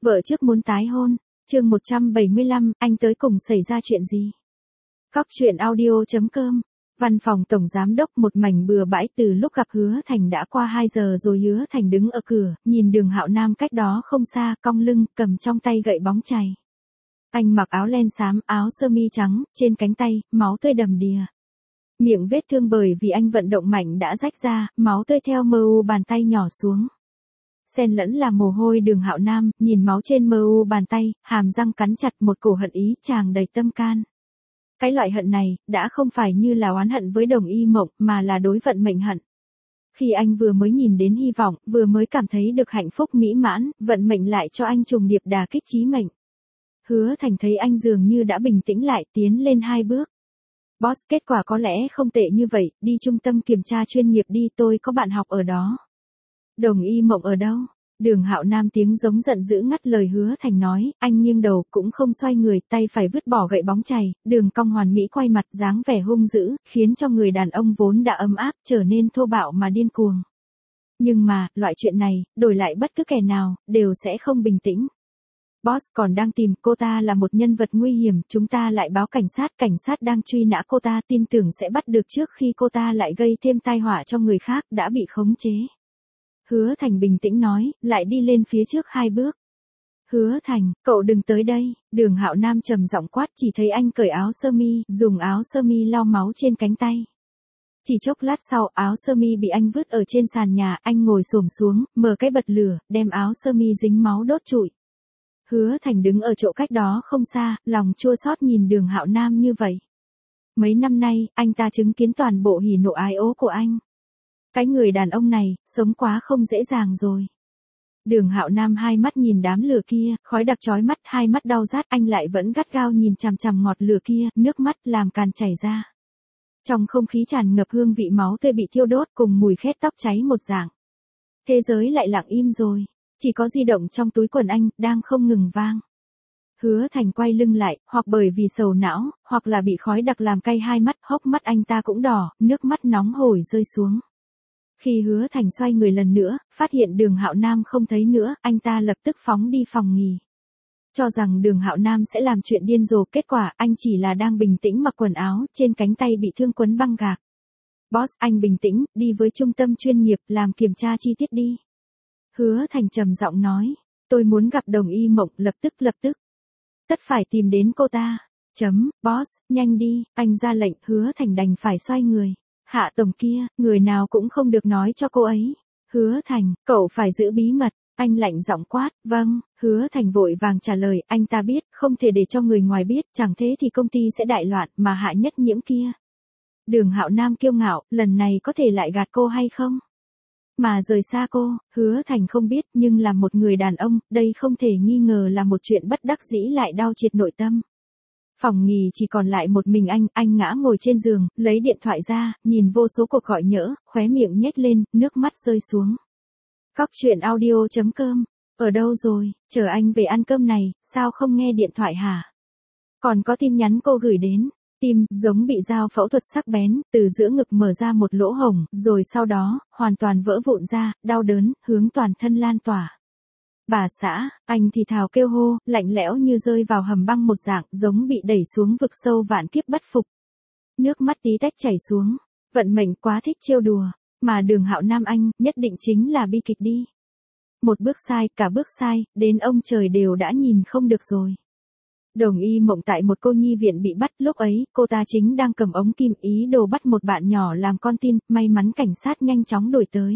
Vợ trước muốn tái hôn, chương 175, anh tới cùng xảy ra chuyện gì? Cóc truyện audio.com. Văn phòng tổng giám đốc một mảnh bừa bãi từ lúc gặp Hứa Thành đã qua 2 giờ rồi. Hứa Thành đứng ở cửa, nhìn Đường Hạo Nam cách đó không xa, cong lưng, cầm trong tay gậy bóng chày. Anh mặc áo len xám, áo sơ mi trắng, trên cánh tay, máu tươi đầm đìa. Miệng vết thương bởi vì anh vận động mạnh đã rách ra, máu tươi theo bàn tay nhỏ xuống. Xen lẫn là mồ hôi. Đường Hạo Nam, nhìn máu trên bàn tay, hàm răng cắn chặt, một cổ hận ý tràn đầy tâm can. Cái loại hận này, đã không phải như là oán hận với Đồng Y Mộng, mà là đối vận mệnh hận. Khi anh vừa mới nhìn đến hy vọng, vừa mới cảm thấy được hạnh phúc mỹ mãn, vận mệnh lại cho anh trùng điệp đả kích chí mệnh. Hứa Thành thấy anh dường như đã bình tĩnh lại, tiến lên 2 bước. Boss, kết quả có lẽ không tệ như vậy, đi trung tâm kiểm tra chuyên nghiệp đi, tôi có bạn học ở đó. Đồng Y Mộng ở đâu? Đường Hạo Nam tiếng giống giận dữ ngắt lời Hứa Thành nói, anh nghiêng đầu cũng không xoay người, tay phải vứt bỏ gậy bóng chày, đường cong hoàn mỹ quay mặt, dáng vẻ hung dữ, khiến cho người đàn ông vốn đã ấm áp trở nên thô bạo mà điên cuồng. Nhưng mà, loại chuyện này, đổi lại bất cứ kẻ nào, đều sẽ không bình tĩnh. Boss còn đang tìm, cô ta là một nhân vật nguy hiểm, chúng ta lại báo cảnh sát đang truy nã cô ta, tin tưởng sẽ bắt được trước khi cô ta lại gây thêm tai họa cho người khác, đã bị khống chế. Hứa Thành bình tĩnh nói, lại đi lên phía trước 2 bước. Hứa Thành, cậu đừng tới đây. Đường Hạo Nam trầm giọng quát, chỉ thấy anh cởi áo sơ mi, dùng áo sơ mi lau máu trên cánh tay. Chỉ chốc lát sau, áo sơ mi bị anh vứt ở trên sàn nhà, anh ngồi xổm xuống, mở cái bật lửa, đem áo sơ mi dính máu đốt trụi. Hứa Thành đứng ở chỗ cách đó không xa, lòng chua xót nhìn Đường Hạo Nam như vậy. Mấy năm nay, anh ta chứng kiến toàn bộ hỉ nộ ái ố của anh. Cái người đàn ông này, sống quá không dễ dàng rồi. Đường Hạo Nam hai mắt nhìn đám lửa kia, khói đặc chói mắt, hai mắt đau rát, anh lại vẫn gắt gao nhìn chằm chằm ngọn lửa kia, nước mắt làm càn chảy ra. Trong không khí tràn ngập hương vị máu tươi bị thiêu đốt cùng mùi khét tóc cháy một dạng. Thế giới lại lặng im rồi, chỉ có di động trong túi quần anh, đang không ngừng vang. Hứa Thành quay lưng lại, hoặc bởi vì sầu não, hoặc là bị khói đặc làm cay hai mắt, hốc mắt anh ta cũng đỏ, nước mắt nóng hổi rơi xuống. Khi Hứa Thành xoay người lần nữa, phát hiện Đường Hạo Nam không thấy nữa, anh ta lập tức phóng đi phòng nghỉ. Cho rằng Đường Hạo Nam sẽ làm chuyện điên rồ, kết quả anh chỉ là đang bình tĩnh mặc quần áo, trên cánh tay bị thương quấn băng gạc. Boss, anh bình tĩnh, đi với trung tâm chuyên nghiệp, làm kiểm tra chi tiết đi. Hứa Thành trầm giọng nói, tôi muốn gặp Đồng Y Mộng, lập tức. Tất phải tìm đến cô ta. Boss, nhanh đi, anh ra lệnh. Hứa Thành đành phải xoay người. Hạ tổng kia, người nào cũng không được nói cho cô ấy. Hứa Thành, cậu phải giữ bí mật. Anh lạnh giọng quát, vâng. Hứa Thành vội vàng trả lời, anh ta biết, không thể để cho người ngoài biết, chẳng thế thì công ty sẽ đại loạn, mà Hạ Nhất Nhiễm kia. Đường Hạo Nam kiêu ngạo, lần này có thể lại gạt cô hay không? Mà rời xa cô, Hứa Thành không biết, nhưng là một người đàn ông, đây không thể nghi ngờ là một chuyện bất đắc dĩ lại đau triệt nội tâm. Phòng nghỉ chỉ còn lại một mình anh ngã ngồi trên giường, lấy điện thoại ra, nhìn vô số cuộc gọi nhỡ, khóe miệng nhếch lên, nước mắt rơi xuống. Cóc truyện audio.com, ở đâu rồi, chờ anh về ăn cơm này, sao không nghe điện thoại hả? Còn có tin nhắn cô gửi đến. Tim, giống bị dao phẫu thuật sắc bén, từ giữa ngực mở ra một lỗ hổng, rồi sau đó, hoàn toàn vỡ vụn ra, đau đớn, hướng toàn thân lan tỏa. Bà xã, anh thì thào kêu hô, lạnh lẽo như rơi vào hầm băng một dạng, giống bị đẩy xuống vực sâu vạn kiếp bất phục. Nước mắt tí tách chảy xuống, vận mệnh quá thích trêu đùa, mà Đường Hạo Nam anh, nhất định chính là bi kịch đi. Một bước sai, cả bước sai, đến ông trời đều đã nhìn không được rồi. Đồng Y Mộng tại một cô nhi viện bị bắt, lúc ấy, cô ta chính đang cầm ống kim ý đồ bắt một bạn nhỏ làm con tin, may mắn cảnh sát nhanh chóng đuổi tới.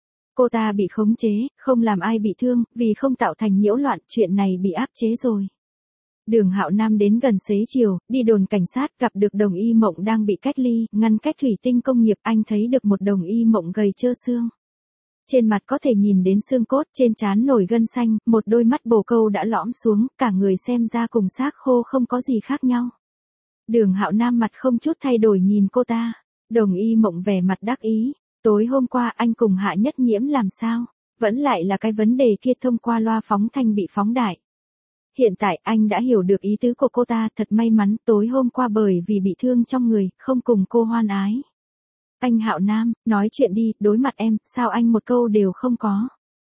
Cô ta bị khống chế, không làm ai bị thương, vì không tạo thành nhiễu loạn, chuyện này bị áp chế rồi. Đường Hạo Nam đến gần xế chiều, đi đồn cảnh sát, gặp được Đồng Y Mộng đang bị cách ly, ngăn cách thủy tinh công nghiệp, anh thấy được một Đồng Y Mộng gầy trơ xương. Trên mặt có thể nhìn đến xương cốt, trên trán nổi gân xanh, một đôi mắt bồ câu đã lõm xuống, cả người xem ra cùng xác khô không có gì khác nhau. Đường Hạo Nam mặt không chút thay đổi nhìn cô ta. Đồng Y Mộng vẻ mặt đắc ý. Tối hôm qua anh cùng Hạ Nhất Nhiễm làm sao? Vẫn lại là cái vấn đề kia, thông qua loa phóng thanh bị phóng đại. Hiện tại anh đã hiểu được ý tứ của cô ta, thật may mắn, tối hôm qua bởi vì bị thương trong người, không cùng cô hoan ái. Anh Hạo Nam, nói chuyện đi, đối mặt em, sao anh một câu đều không có?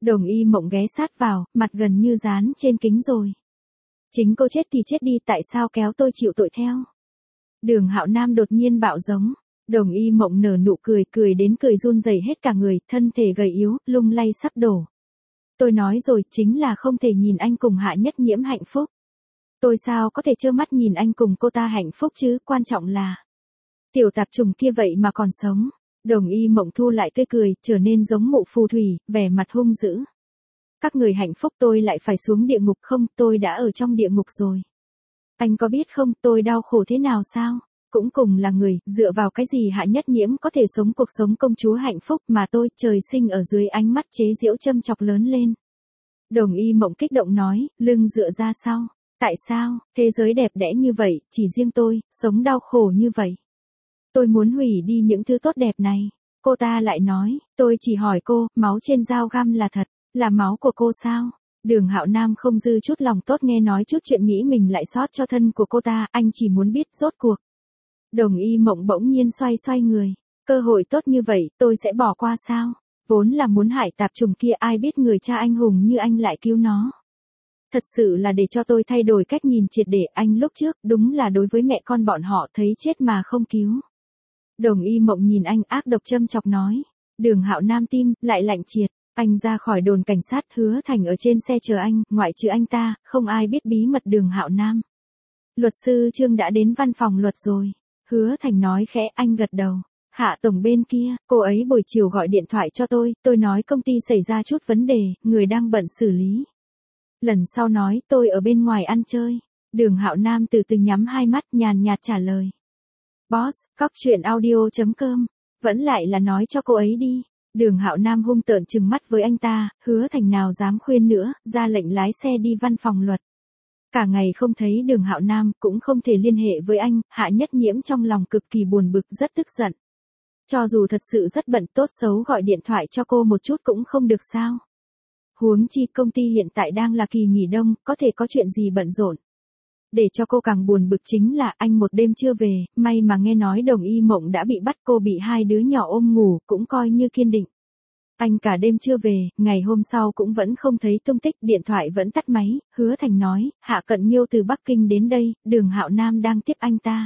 Đồng Y Mộng ghé sát vào, mặt gần như dán trên kính rồi. Chính cô chết thì chết đi, tại sao kéo tôi chịu tội theo? Đường Hạo Nam đột nhiên bạo giống. Đồng Y Mộng nở nụ cười, cười đến cười run rẩy hết cả người, thân thể gầy yếu, lung lay sắp đổ. Tôi nói rồi, chính là không thể nhìn anh cùng Hạ Nhất Nhiễm hạnh phúc. Tôi sao có thể trơ mắt nhìn anh cùng cô ta hạnh phúc chứ, quan trọng là tiểu tạp trùng kia vậy mà còn sống. Đồng Y Mộng thu lại tươi cười, trở nên giống Mộ Phù Thủy, vẻ mặt hung dữ. Các người hạnh phúc tôi lại phải xuống địa ngục không, tôi đã ở trong địa ngục rồi. Anh có biết không, tôi đau khổ thế nào sao? Cũng cùng là người, dựa vào cái gì Hạ Nhất Nhiễm có thể sống cuộc sống công chúa hạnh phúc mà tôi trời sinh ở dưới ánh mắt chế giễu châm chọc lớn lên. Đồng Y Mộng kích động nói, lưng dựa ra sau. Tại sao, thế giới đẹp đẽ như vậy, chỉ riêng tôi, sống đau khổ như vậy. Tôi muốn hủy đi những thứ tốt đẹp này. Cô ta lại nói, tôi chỉ hỏi cô, máu trên dao găm là thật, là máu của cô sao? Đường Hạo Nam không dư chút lòng tốt nghe nói chút chuyện nghĩ mình lại sót cho thân của cô ta, anh chỉ muốn biết rốt cuộc. Đồng Y Mộng bỗng nhiên xoay người. Cơ hội tốt như vậy, tôi sẽ bỏ qua sao? Vốn là muốn hại tạp trùng kia, ai biết người cha anh hùng như anh lại cứu nó. Thật sự là để cho tôi thay đổi cách nhìn triệt để, anh lúc trước, đúng là đối với mẹ con bọn họ thấy chết mà không cứu. Đồng Y Mộng nhìn anh ác độc châm chọc nói. Đường Hạo Nam tim, lại lạnh triệt. Anh ra khỏi đồn cảnh sát, Hứa Thành ở trên xe chờ anh, ngoại trừ anh ta, không ai biết bí mật Đường Hạo Nam. Luật sư Trương đã đến văn phòng luật rồi. Hứa Thành nói khẽ, anh gật đầu. Hạ tổng bên kia, cô ấy buổi chiều gọi điện thoại cho tôi nói công ty xảy ra chút vấn đề, người đang bận xử lý. Lần sau nói tôi ở bên ngoài ăn chơi. Đường Hạo Nam từ từ nhắm hai mắt nhàn nhạt trả lời. Boss, cóc truyện audio.com, vẫn lại là nói cho cô ấy đi. Đường Hạo Nam hung tợn trừng mắt với anh ta, Hứa Thành nào dám khuyên nữa, ra lệnh lái xe đi văn phòng luật. Cả ngày không thấy Đường Hạo Nam, cũng không thể liên hệ với anh, Hạ Nhất Nhiễm trong lòng cực kỳ buồn bực, rất tức giận. Cho dù thật sự rất bận, tốt xấu gọi điện thoại cho cô một chút cũng không được sao? Huống chi công ty hiện tại đang là kỳ nghỉ đông, có thể có chuyện gì bận rộn. Để cho cô càng buồn bực chính là anh một đêm chưa về, may mà nghe nói Đồng Y Mộng đã bị bắt, cô bị hai đứa nhỏ ôm ngủ, cũng coi như kiên định. Anh cả đêm chưa về, ngày hôm sau cũng vẫn không thấy tung tích, điện thoại vẫn tắt máy. Hứa Thành nói, Hạ Cận Nhiêu từ Bắc Kinh đến đây, Đường Hạo Nam đang tiếp anh ta.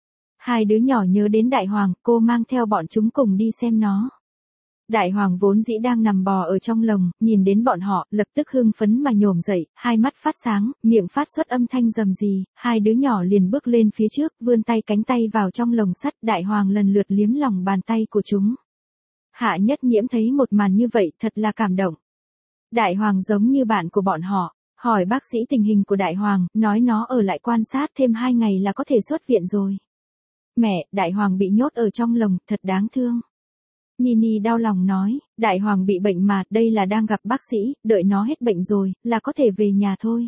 Hai đứa nhỏ nhớ đến Đại Hoàng, cô mang theo bọn chúng cùng đi xem nó. Đại Hoàng vốn dĩ đang nằm bò ở trong lồng, nhìn đến bọn họ, lập tức hưng phấn mà nhổm dậy, hai mắt phát sáng, miệng phát xuất âm thanh rầm rì, hai đứa nhỏ liền bước lên phía trước, vươn tay cánh tay vào trong lồng sắt, Đại Hoàng lần lượt liếm lòng bàn tay của chúng. Hạ Nhất Nhiễm thấy một màn như vậy, thật là cảm động. Đại Hoàng giống như bạn của bọn họ, hỏi bác sĩ tình hình của Đại Hoàng, nói nó ở lại quan sát thêm 2 ngày là có thể xuất viện rồi. Mẹ, Đại Hoàng bị nhốt ở trong lồng, thật đáng thương. Nini đau lòng nói, Đại Hoàng bị bệnh mà, đây là đang gặp bác sĩ, đợi nó hết bệnh rồi, là có thể về nhà thôi.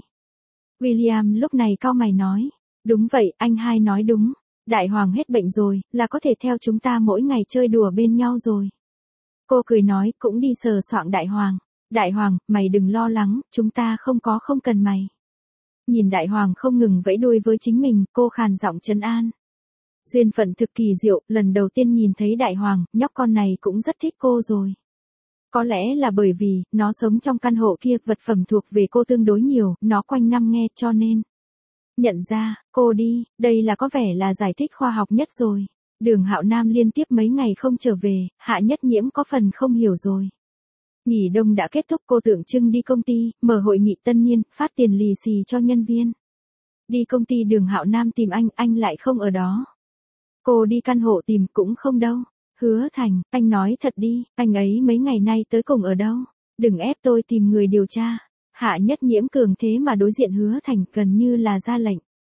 William lúc này cau mày nói, đúng vậy, anh hai nói đúng, Đại Hoàng hết bệnh rồi, là có thể theo chúng ta mỗi ngày chơi đùa bên nhau rồi. Cô cười nói, cũng đi sờ soạng Đại Hoàng. Đại Hoàng, mày đừng lo lắng, chúng ta không cần mày. Nhìn Đại Hoàng không ngừng vẫy đuôi với chính mình, cô khàn giọng trấn an. Duyên phận thực kỳ diệu, lần đầu tiên nhìn thấy Đại Hoàng, nhóc con này cũng rất thích cô rồi. Có lẽ là bởi vì, nó sống trong căn hộ kia, vật phẩm thuộc về cô tương đối nhiều, nó quanh năm nghe cho nên. Nhận ra, cô đi, đây là có vẻ là giải thích khoa học nhất rồi. Đường Hạo Nam liên tiếp mấy ngày không trở về, Hạ Nhất Nhiễm có phần không hiểu rồi. Nghỉ đông đã kết thúc, cô tượng trưng đi công ty, mở hội nghị tân niên, phát tiền lì xì cho nhân viên. Đi công ty Đường Hạo Nam tìm anh lại không ở đó. Cô đi căn hộ tìm cũng không đâu. Hứa Thành, anh nói thật đi, anh ấy mấy ngày nay tới cùng ở đâu? Đừng ép tôi tìm người điều tra. Hạ Nhất Nhiễm cường thế mà đối diện Hứa Thành, gần như là ra lệnh.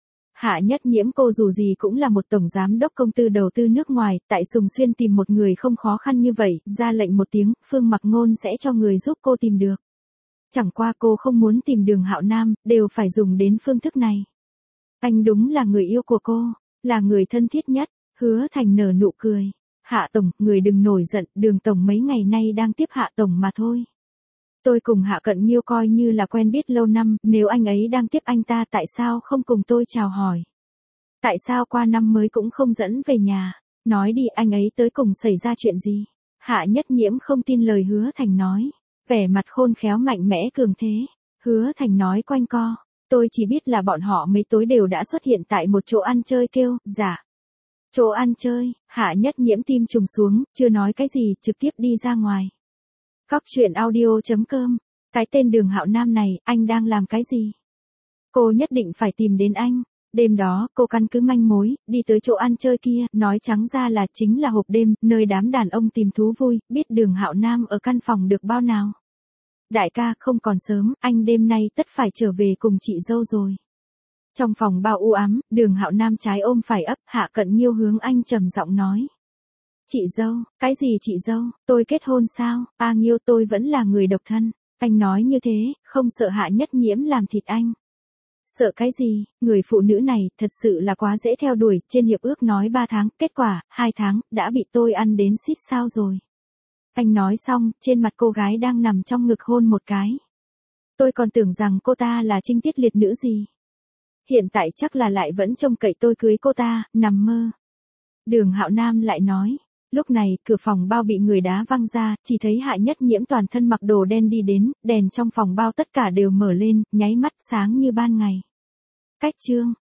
Hạ Nhất Nhiễm cô dù gì cũng là một tổng giám đốc công ty đầu tư nước ngoài, tại Sùng Xuyên tìm một người không khó khăn như vậy, ra lệnh một tiếng, Phương Mặc Ngôn sẽ cho người giúp cô tìm được. Chẳng qua cô không muốn tìm Đường Hạo Nam, đều phải dùng đến phương thức này. Anh đúng là người yêu của cô, là người thân thiết nhất. Hứa Thành nở nụ cười. Hạ tổng, người đừng nổi giận, Đường tổng mấy ngày nay đang tiếp Hạ tổng mà thôi. Tôi cùng Hạ Cận Nhiêu coi như là quen biết lâu năm, nếu anh ấy đang tiếp anh ta tại sao không cùng tôi chào hỏi? Tại sao qua năm mới cũng không dẫn về nhà? Nói đi, anh ấy tới cùng xảy ra chuyện gì? Hạ Nhất Nhiễm không tin lời Hứa Thành nói. Vẻ mặt khôn khéo mạnh mẽ cường thế. Hứa Thành nói quanh co. Tôi chỉ biết là bọn họ mấy tối đều đã xuất hiện tại một chỗ ăn chơi kêu, dạ. Chỗ ăn chơi, Hạ Nhất Nhiễm tim trùng xuống, chưa nói cái gì, trực tiếp đi ra ngoài. Cóc truyện audio.com. Cái tên Đường Hạo Nam này, anh đang làm cái gì? Cô nhất định phải tìm đến anh. Đêm đó, cô căn cứ manh mối, đi tới chỗ ăn chơi kia, nói trắng ra là chính là hộp đêm, nơi đám đàn ông tìm thú vui, biết Đường Hạo Nam ở căn phòng được bao nào. Đại ca, không còn sớm, anh đêm nay tất phải trở về cùng chị dâu rồi. Trong phòng bao u ám, Đường Hạo Nam trái ôm phải ấp, Hạ Cận Nghiêu hướng anh trầm giọng nói. Chị dâu, cái gì chị dâu, tôi kết hôn sao, Nghiêu tôi vẫn là người độc thân. Anh nói như thế, không sợ Hạ Nhất Nhiễm làm thịt anh. Sợ cái gì, người phụ nữ này thật sự là quá dễ theo đuổi, trên hiệp ước nói 3 tháng, kết quả, 2 tháng, đã bị tôi ăn đến xít sao rồi. Anh nói xong, trên mặt cô gái đang nằm trong ngực hôn một cái. Tôi còn tưởng rằng cô ta là trinh tiết liệt nữ gì. Hiện tại chắc là lại vẫn trông cậy tôi cưới cô ta, nằm mơ. Đường Hạo Nam lại nói. Lúc này, cửa phòng bao bị người đá văng ra, chỉ thấy Hạ Nhất Nhiễm toàn thân mặc đồ đen đi đến, đèn trong phòng bao tất cả đều mở lên, nháy mắt sáng như ban ngày. Cách chương